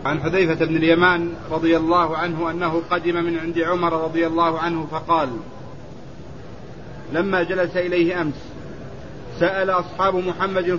عن حذيفة بن اليمان رضي الله عنه أنه قدم من عند عمر رضي الله عنه فقال: لما جلس إليه أمس سأل أصحاب محمد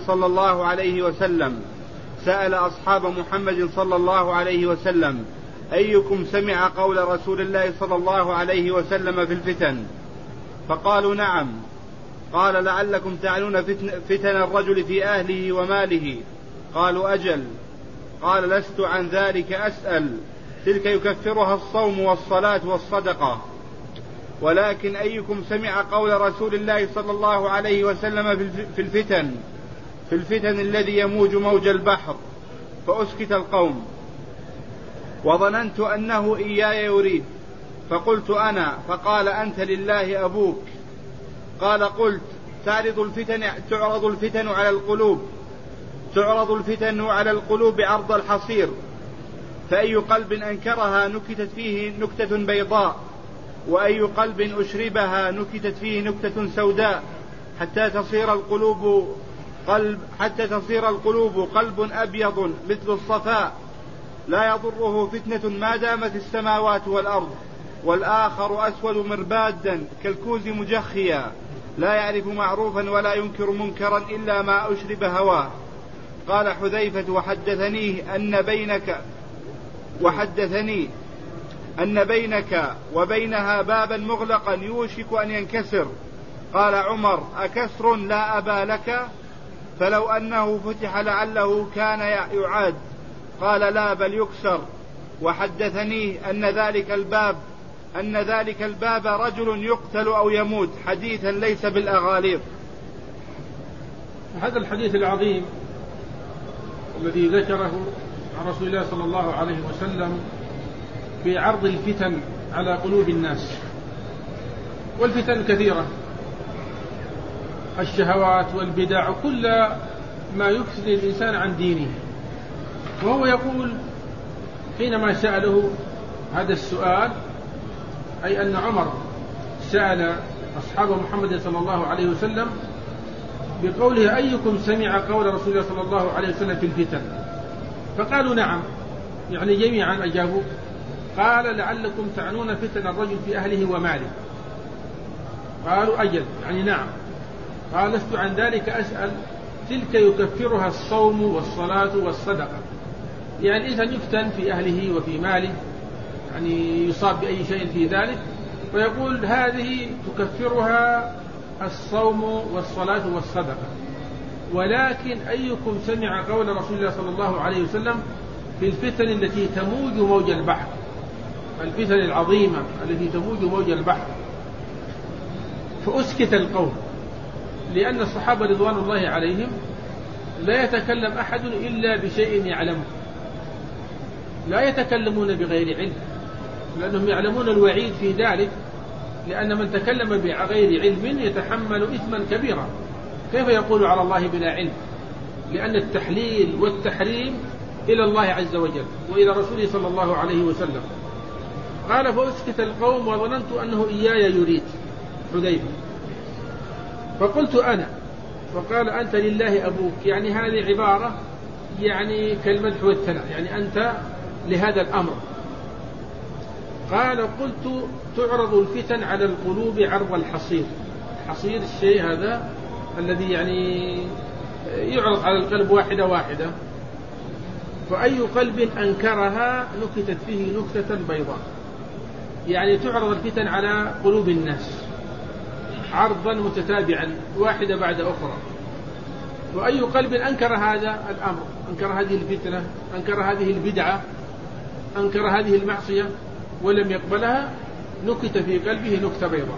صلى الله عليه وسلم أيكم سمع قول رسول الله صلى الله عليه وسلم في الفتن؟ فقالوا: نعم. قال: لعلكم تعنون فتن الرجل في أهله وماله؟ قالوا: أجل. قال: لست عن ذلك أسأل، تلك يكفرها الصوم والصلاة والصدقة. ولكن أيكم سمع قول رسول الله صلى الله عليه وسلم في الفتن الذي يموج موج البحر؟ فأسكت القوم، وظننت أنه إياي يريد، فقلت أنا، فقال: أنت لله أبوك. قال: قلت: تعرض الفتن على القلوب عرض الحصير، فأي قلب أنكرها نكتت فيه نكتة بيضاء، وأي قلب أشربها نكتت فيه نكتة سوداء، حتى تصير القلوب قلب أبيض مثل الصفاء، لا يضره فتنة ما دامت السماوات والأرض، والآخر أسود مربادا كالكوز مجخيا، لا يعرف معروفا ولا ينكر منكرا إلا ما أشرب هواه. قال حذيفة: وحدثني أن بينك وبينها بابا مغلقا يوشك أن ينكسر. قال عمر: أكسر لا أبا لك؟ فلو أنه فتح لعله كان يعاد. قال: لا، بل يكسر. وحدثني أن ذلك الباب رجل يقتل أو يموت، حديثا ليس بالأغاليط. هذا الحديث العظيم الذي ذكره عن رسول الله صلى الله عليه وسلم في عرض الفتن على قلوب الناس، والفتن كثيرة، الشهوات والبدع وكل ما يفسد الإنسان عن دينه. وهو يقول حينما سأله هذا السؤال، أي أن عمر سأل أصحاب محمد صلى الله عليه وسلم بقوله: أيكم سمع قول رسول الله صلى الله عليه وسلم في الفتن؟ فقالوا: نعم، يعني جميعا أجابوا. قال: لعلكم تعنون فتن الرجل في أهله وماله؟ قالوا: أجل، يعني نعم. قال: لست عن ذلك أسأل، تلك يكفرها الصوم والصلاة والصدقة. يعني إذا يفتن في أهله وفي ماله، يعني يصاب بأي شيء في ذلك، ويقول هذه تكفرها الصوم والصلاة والصدقة. ولكن أيكم سمع قول رسول الله صلى الله عليه وسلم في الفتن التي تموج موج البحر، الفتن العظيمة التي تموج موج البحر؟ فأسكت القوم، لأن الصحابة رضوان الله عليهم لا يتكلم أحد إلا بشيء يعلمه، لا يتكلمون بغير علم، لأنهم يعلمون الوعيد في ذلك، لأن من تكلم بغير علم يتحمل إثما كبيرا. كيف يقول على الله بلا علم؟ لأن التحليل والتحريم إلى الله عز وجل وإلى رسوله صلى الله عليه وسلم. قال: فأسكت القوم وظننت أنه إياي يريد، حذيفة. فقلت أنا، فقال: أنت لله أبوك. يعني هذه عبارة يعني كالمدح والثناء، يعني أنت لهذا الأمر. قال: قلت: تعرض الفتن على القلوب عرض الحصير. الحصير الشيء هذا الذي يعني يعرض على القلب واحدة واحدة، فأي قلب أنكرها نكتت فيه نكتة بيضاء. يعني تعرض الفتن على قلوب الناس عرضا متتابعا واحدة بعد أخرى، وأي قلب أنكر هذا الأمر، أنكر هذه الفتنة، أنكر هذه البدعة، أنكر هذه المعصية ولم يقبلها، نكت في قلبه نكتة بيضاء.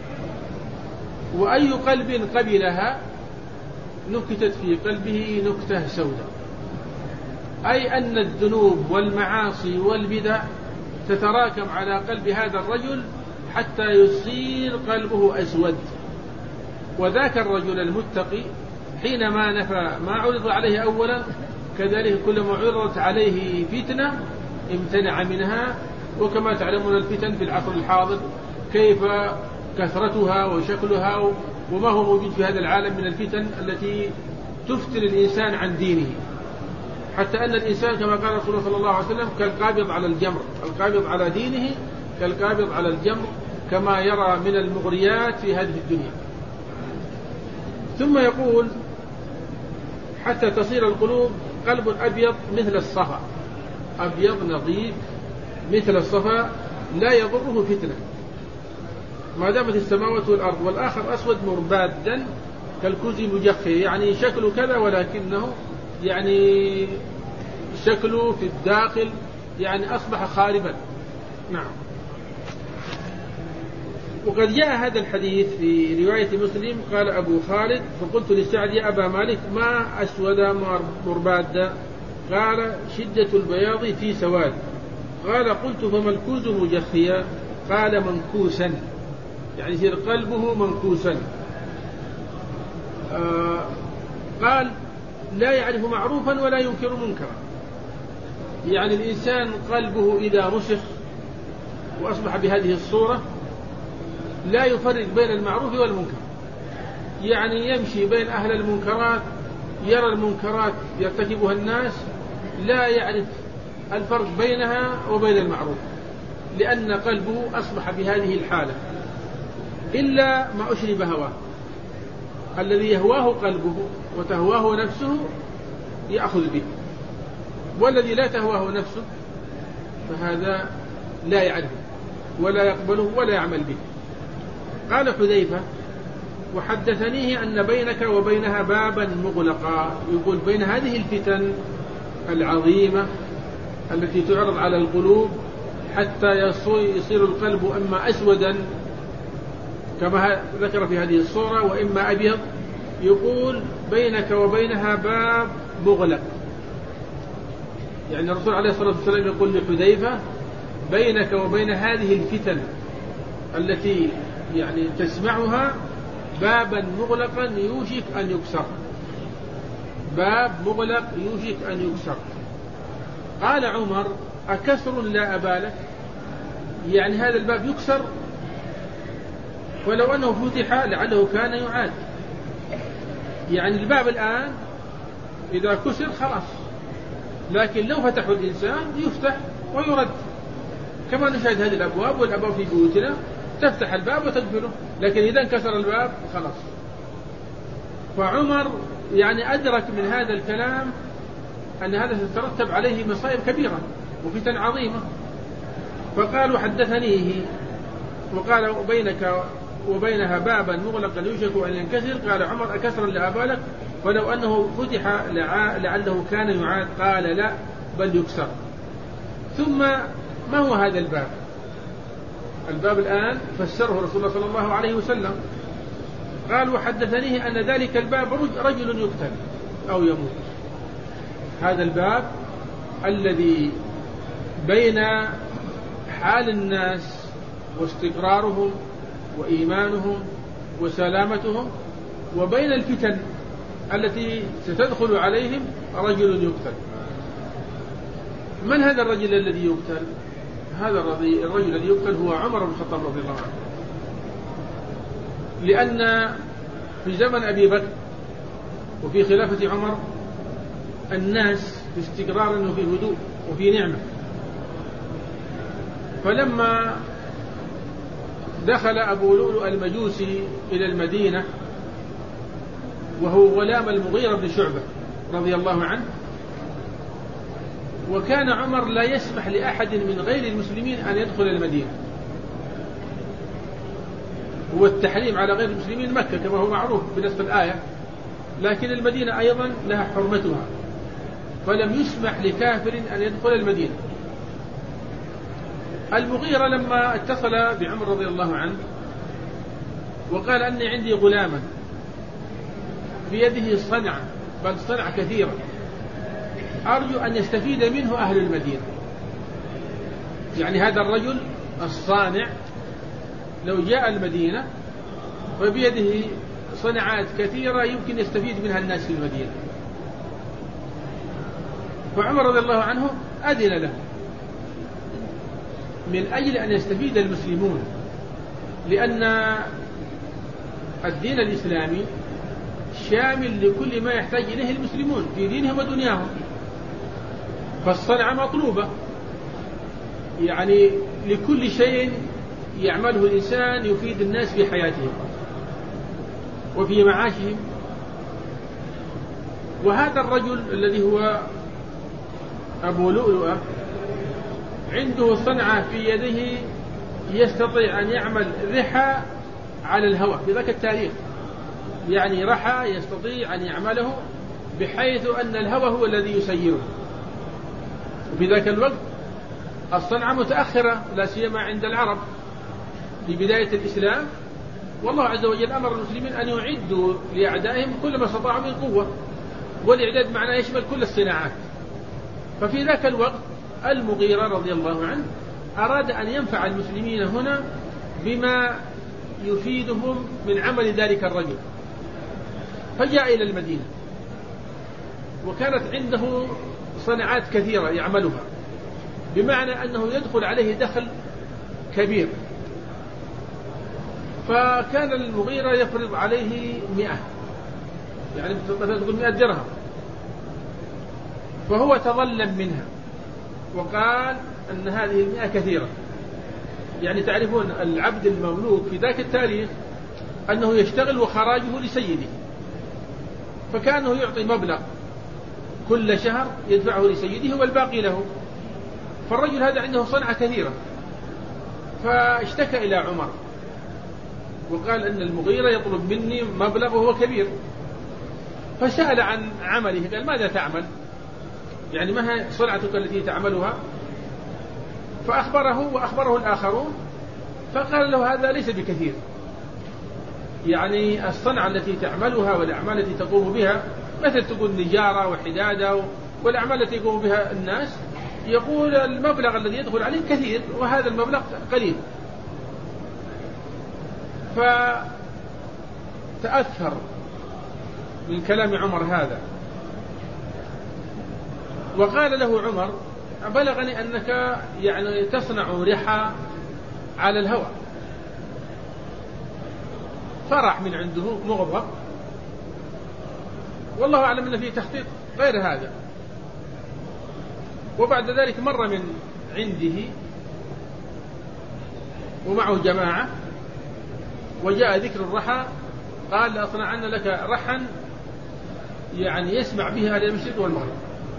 وأي قلب قبلها نكتت في قلبه نكتة سوداء، أي أن الذنوب والمعاصي والبدع تتراكم على قلب هذا الرجل حتى يصير قلبه أسود. وذاك الرجل المتقي حينما نفى ما عرض عليه أولا، كذلك كلما عرضت عليه فتنة امتنع منها. وكما تعلمون الفتن في العصر الحاضر كيف كثرتها وشكلها وما هو موجود في هذا العالم من الفتن التي تفتن الإنسان عن دينه. حتى أن الإنسان كما قال رسول الله صلى الله عليه وسلم كالقابض على الجمر، القابض على دينه كالقابض على الجمر، كما يرى من المغريات في هذه الدنيا. ثم يقول حتى تصير القلوب قلب أبيض مثل الصفا، أبيض نظيف مثل الصفا لا يضره فتنة ما دامت السماوات والأرض، والآخر أسود مربادا كالكوز المجخي، يعني شكله كذا ولكنه يعني شكله في الداخل يعني أصبح خاربا. نعم. وقد جاء هذا الحديث في رواية مسلم قال أبو خالد فقلت للسعد يا أبا مالك ما أسود مربادا؟ قال شدة البياض في سواد. قال قلت فما الكوز مجخيا؟ قال منكوسا، يعني يصير قلبه منكوسا. قال لا يعرف معروفا ولا ينكر منكرا، يعني الإنسان قلبه إذا رسخ وأصبح بهذه الصورة لا يفرق بين المعروف والمنكر، يعني يمشي بين أهل المنكرات يرى المنكرات يرتكبها الناس لا يعرف الفرق بينها وبين المعروف، لأن قلبه أصبح بهذه الحالة. إلا ما أشرب هواه، الذي يهواه قلبه وتهواه نفسه يأخذ به، والذي لا تهواه نفسه فهذا لا يعرفه ولا يقبله ولا يعمل به. قال حذيفة وحدثنيه أن بينك وبينها بابا مغلقا، يقول بين هذه الفتن العظيمة التي تعرض على القلوب حتى يصير القلب إما أسودا كما ذكر في هذه الصورة وإما أبيض، يقول بينك وبينها باب مغلق، يعني الرسول عليه الصلاة والسلام يقول لحذيفة بينك وبين هذه الفتن التي يعني تسمعها بابا مغلقا يوشك أن يكسر، باب مغلق يوشك أن يكسر. قال عمر أكسر لا أبالك، يعني هذا الباب يكسر ولو أنه فتح لعله كان يعاد، يعني الباب الآن إذا كسر خلاص، لكن لو فتحوا الإنسان يفتح ويرد، كما نشاهد هذه الأبواب والأبواب في بيوتنا تفتح الباب وتقفله، لكن إذا انكسر الباب خلاص. فعمر يعني أدرك من هذا الكلام أن هذا سيترتب عليه مصائب كبيرة وفتن عظيمة، فقالوا حدثنيه وقال بينك وبينها بابا مغلقا يوشك أن ينكسر. قال عمر أكسرا لأبالك ولو أنه فتح لعله كان يعاد. قال لا بل يكسر. ثم ما هو هذا الباب؟ الباب الآن فسره رسول الله صلى الله عليه وسلم، قال وحدثنيه أن ذلك الباب رجل يقتل أو يموت. هذا الباب الذي بين حال الناس واستقرارهم وإيمانهم وسلامتهم وبين الفتن التي ستدخل عليهم رجل يقتل. من هذا الرجل الذي يقتل؟ هذا الرجل الذي يقتل هو عمر بن الخطاب رضي الله عنه، لأن في زمن أبي بكر وفي خلافة عمر الناس في استقرار وفي هدوء وفي نعمة، فلما دخل أبو لؤلؤ المجوسي إلى المدينة وهو غلام المغيرة بن شعبة رضي الله عنه، وكان عمر لا يسمح لأحد من غير المسلمين أن يدخل المدينة، هو التحريم على غير المسلمين مكة كما هو معروف بنص الآية، لكن المدينة أيضا لها حرمتها، فلم يسمح لكافر أن يدخل المدينة. المغيرة لما اتصل بعمر رضي الله عنه وقال أني عندي غلاما بيده صنعة، بل صنعة كثيرة، أرجو أن يستفيد منه أهل المدينة، يعني هذا الرجل الصانع لو جاء المدينة فبيده صنعات كثيرة يمكن يستفيد منها الناس في المدينة. فعمر رضي الله عنه أذن له من أجل أن يستفيد المسلمون، لأن الدين الإسلامي شامل لكل ما يحتاج إليه المسلمون في دينهم ودنياهم، فالصنعة مطلوبة، يعني لكل شيء يعمله الإنسان يفيد الناس في حياتهم وفي معاشهم. وهذا الرجل الذي هو أبو لؤلؤة عنده صنعة في يده يستطيع أن يعمل رحى على الهواء في ذاك التاريخ، يعني رحى يستطيع أن يعمله بحيث أن الهواء هو الذي يسيره. وفي ذاك الوقت الصنعة متأخرة لا سيما عند العرب في بداية الإسلام، والله عز وجل أمر المسلمين أن يعدوا لأعدائهم كل ما استطاعوا من قوة، والإعداد معناه يشمل كل الصناعات. ففي ذاك الوقت المغيرة رضي الله عنه أراد أن ينفع المسلمين هنا بما يفيدهم من عمل ذلك الرجل، فجاء إلى المدينة وكانت عنده صناعات كثيرة يعملها، بمعنى أنه يدخل عليه دخل كبير. فكان المغيرة يفرض عليه 100، يعني تقول 100 درهم، فهو تظلم منها وقال أن هذه 100 كثيرة. يعني تعرفون العبد المملوك في ذاك التاريخ أنه يشتغل وخراجه لسيده، فكانه يعطي مبلغ كل شهر يدفعه لسيده والباقي له. فالرجل هذا عنده صنعة كثيرة، فاشتكى إلى عمر وقال أن المغيرة يطلب مني مبلغ وهو كبير. فسأل عن عمله، قال ماذا تعمل؟ يعني ما هي صنعتك التي تعملها؟ فأخبره وأخبره الآخرون، فقال له هذا ليس بكثير، يعني الصنعة التي تعملها والأعمال التي تقوم بها مثل تقول نجارة وحدادة والأعمال التي يقوم بها الناس، يقول المبلغ الذي يدخل عليه كثير وهذا المبلغ قليل. فتأثر من كلام عمر هذا، وقال له عمر بلغني أنك يعني تصنع رحى على الهواء. فرح من عنده مغضب، والله أعلم أن فيه تخطيط غير هذا. وبعد ذلك مر من عنده ومعه جماعة وجاء ذكر الرحى، قال لأصنعن لك رحا يعني يسمع به أهل المشرق والمغرب.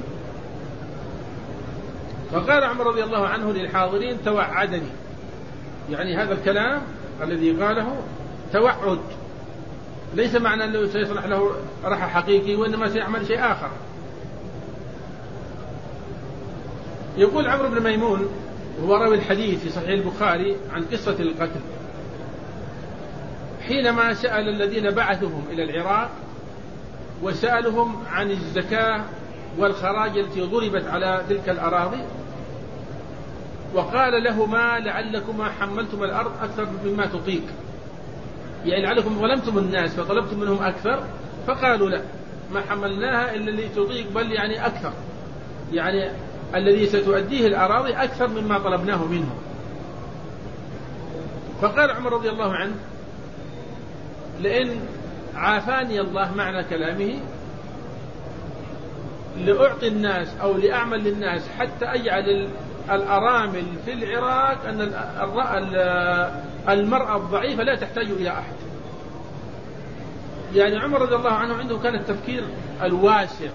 فقال عمر رضي الله عنه للحاضرين توعدني، يعني هذا الكلام الذي قاله توعد، ليس معنى أنه سيصلح له رحى حقيقي وإنما سيعمل شيء آخر. يقول عمرو بن ميمون وهو راوي الحديث في صحيح البخاري عن قصة القتل، حينما سأل الذين بعثهم إلى العراق وسألهم عن الزكاة والخراج التي ضربت على تلك الأراضي، وقال لهما لعلكما حملتم الأرض أكثر مما تطيق، يعني لعلكم ظلمتم الناس فطلبتم منهم أكثر، فقالوا لا ما حملناها إلا اللي تطيق، بل يعني أكثر، يعني الذي ستؤديه الأراضي أكثر مما طلبناه منه. فقال عمر رضي الله عنه لئن عافاني الله معنى كلامه لأعطي الناس أو لأعمل للناس حتى أجعل الأرامل في العراق أن المرأة الضعيفة لا تحتاج إلى أحد. يعني عمر رضي الله عنه عنده كان التفكير الواسع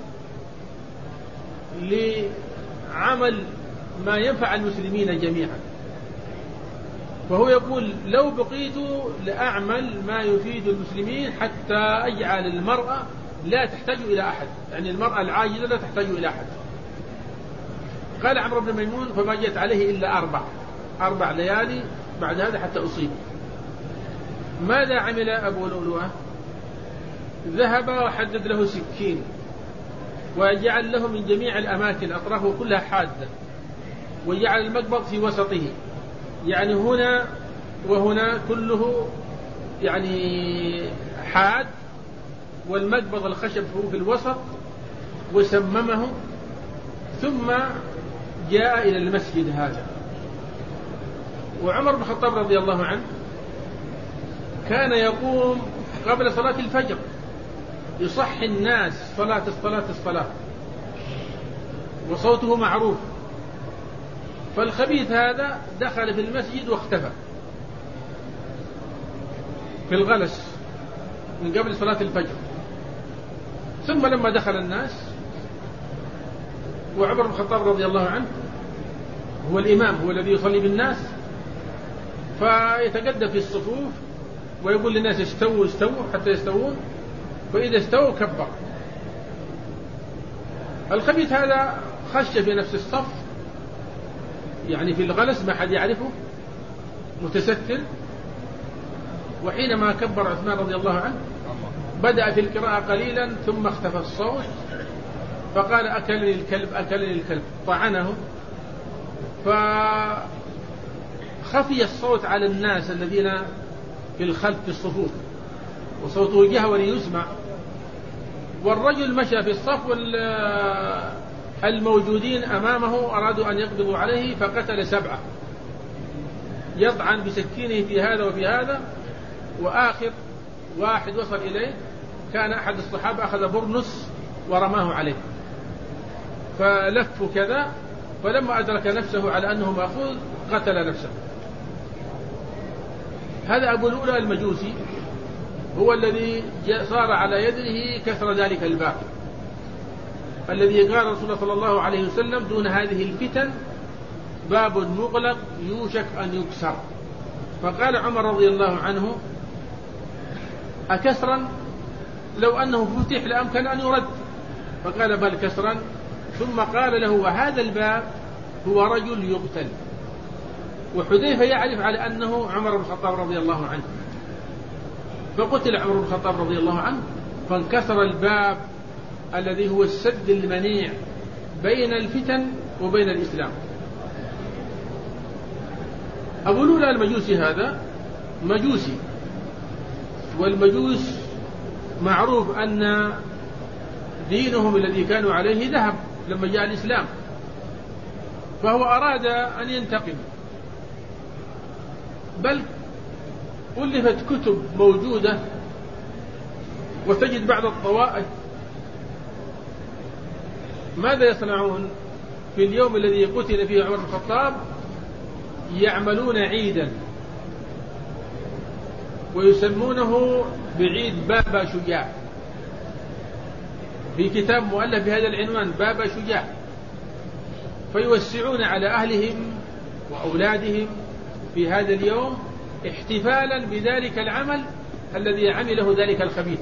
لعمل ما ينفع المسلمين جميعا، وهو يقول لو بقيت لأعمل ما يفيد المسلمين حتى أجعل المرأة لا تحتاج إلى أحد، يعني المرأة العاجزة لا تحتاج إلى أحد. قال عمرو بن ميمون فما جاءت عليه إلا 4 ليالي بعد هذا حتى أصيب. ماذا عمل أبو لؤلؤة؟ ذهب وحدد له سكين وجعل له من جميع الأماكن أطرافه كلها حادة، وجعل المقبض في وسطه، يعني هنا وهنا كله يعني حاد، والمقبض الخشب هو في الوسط، وسممه. ثم جاء إلى المسجد هذا. وعمر بن الخطاب رضي الله عنه كان يقوم قبل صلاة الفجر يصحي الناس الصلاة، وصوته معروف. فالخبيث هذا دخل في المسجد واختفى في الغلس من قبل صلاة الفجر. ثم لما دخل الناس وعمر بن الخطاب رضي الله عنه هو الإمام، هو الذي يصلي بالناس، فيتقدم في الصفوف ويقول للناس استووا استووا حتى يستوون، فإذا استووا كبر. الخبيث هذا خش في نفس الصف، يعني في الغلس ما حد يعرفه، متستر. وحينما كبر عثمان رضي الله عنه بدأ في القراءة قليلا ثم اختفى الصوت، فقال أكلني الكلب أكلني الكلب، طعنه. فخفي الصوت على الناس الذين في الخلف في الصفوف، وصوته جهوري يسمع. والرجل مشى في الصف والموجودين أمامه أرادوا أن يقبضوا عليه، فقتل 7 يطعن بسكينه في هذا وفي هذا. وآخر واحد وصل إليه كان أحد الصحابة أخذ برنس ورماه عليه، فلفوا كذا، فلما أدرك نفسه على أنه مأخوذ قتل نفسه. هذا أبو لؤلؤ المجوسي هو الذي صار على يده كسر ذلك الباب الذي قال رسول الله صلى الله عليه وسلم دون هذه الفتن باب مغلق يوشك أن يكسر. فقال عمر رضي الله عنه أكسرا، لو أنه فتح لأمكن أن يرد، فقال بل كسرا. ثم قال له وهذا الباب هو رجل يقتل. وحذيفة يعرف على أنه عمر بن الخطاب رضي الله عنه، فقتل عمر بن الخطاب رضي الله عنه، فانكسر الباب الذي هو السد المنيع بين الفتن وبين الإسلام. أبو لؤلؤ المجوسي هذا مجوسي، والمجوس معروف أن دينهم الذي كانوا عليه ذهب لما جاء الإسلام، فهو أراد أن ينتقم، بل ألفت كتب موجودة، وتجد بعض الطوائف ماذا يصنعون في اليوم الذي قتل فيه عمر بن الخطاب؟ يعملون عيدا ويسمونه بعيد بابا شجاع، في كتاب مؤلف بهذا العنوان بابا شجاع، فيوسعون على أهلهم وأولادهم في هذا اليوم احتفالا بذلك العمل الذي عمله ذلك الخبيث.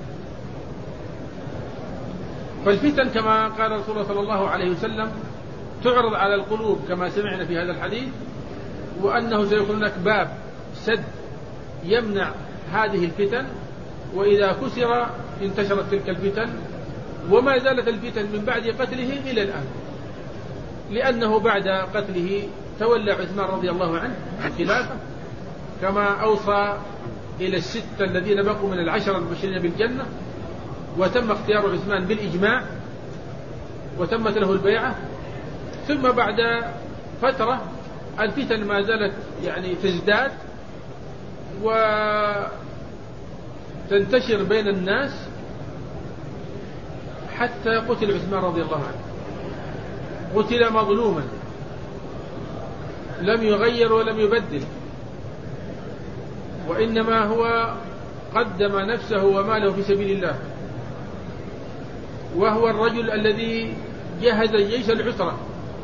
فالفتن كما قال رسول الله صلى الله عليه وسلم تعرض على القلوب كما سمعنا في هذا الحديث، وأنه سيكون هناك باب سد يمنع هذه الفتن، وإذا كسر انتشرت تلك الفتن. وما زالت الفتن من بعد قتله إلى الآن، لأنه بعد قتله تولى عثمان رضي الله عنه الخلافة، كما أوصى إلى 6 الذين بقوا من 10 المبشرين بالجنة، وتم اختيار عثمان بالإجماع وتمت له البيعة. ثم بعد فترة الفتن ما زالت يعني تزداد وتنتشر بين الناس حتى قتل عثمان رضي الله عنه. قتل مظلوما لم يغير ولم يبدل، وإنما هو قدم نفسه وماله في سبيل الله، وهو الرجل الذي جهز جيش العسرة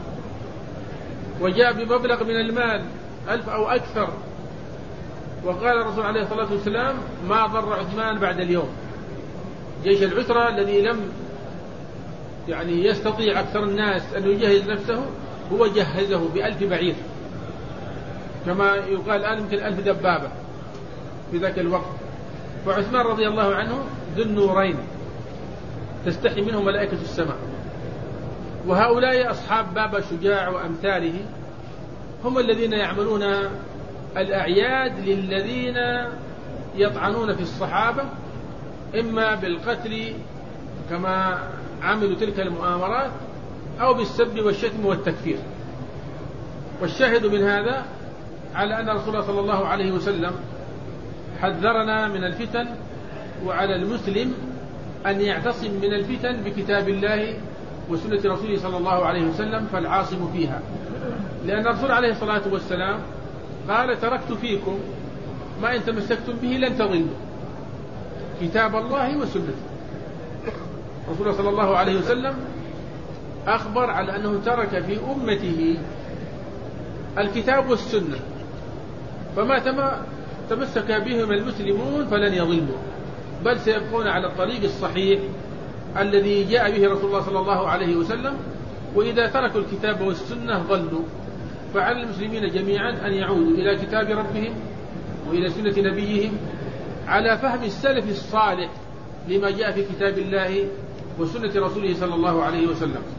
وجاء بمبلغ من المال 1000 أو أكثر، وقال الرسول عليه الصلاة والسلام ما ضر عثمان بعد اليوم. جيش العسرة الذي لم يعني يستطيع أكثر الناس أن يجهز نفسه، هو جهزه ب1000 بعير، كما يقال الآن يمكن 1000 دبابة في ذاك الوقت. وعثمان رضي الله عنه ذو النورين تستحي منه ملائكة السماء. وهؤلاء أصحاب بابا شجاع وأمثاله هم الذين يعملون الأعياد للذين يطعنون في الصحابة، إما بالقتل كما عملوا تلك المؤامرات، أو بالسب والشتم والتكفير. والشاهد من هذا على أن رسول الله صلى الله عليه وسلم حذرنا من الفتن، وعلى المسلم أن يعتصم من الفتن بكتاب الله وسنة رسوله صلى الله عليه وسلم فالعاصم فيها، لأن الرسول عليه الصلاة والسلام قال تركت فيكم ما إن تمسكتم به لن تضلوا، كتاب الله وسنته. رسول صلى الله عليه وسلم أخبر على أنه ترك في أمته الكتاب والسنة، فما تمسك بهم المسلمون فلن يضلوا، بل سيبقون على الطريق الصحيح الذي جاء به رسول الله صلى الله عليه وسلم. وإذا تركوا الكتاب والسنة ضلوا. فعلى المسلمين جميعا أن يعودوا إلى كتاب ربهم وإلى سنة نبيهم على فهم السلف الصالح لما جاء في كتاب الله وسنة رسوله صلى الله عليه وسلم.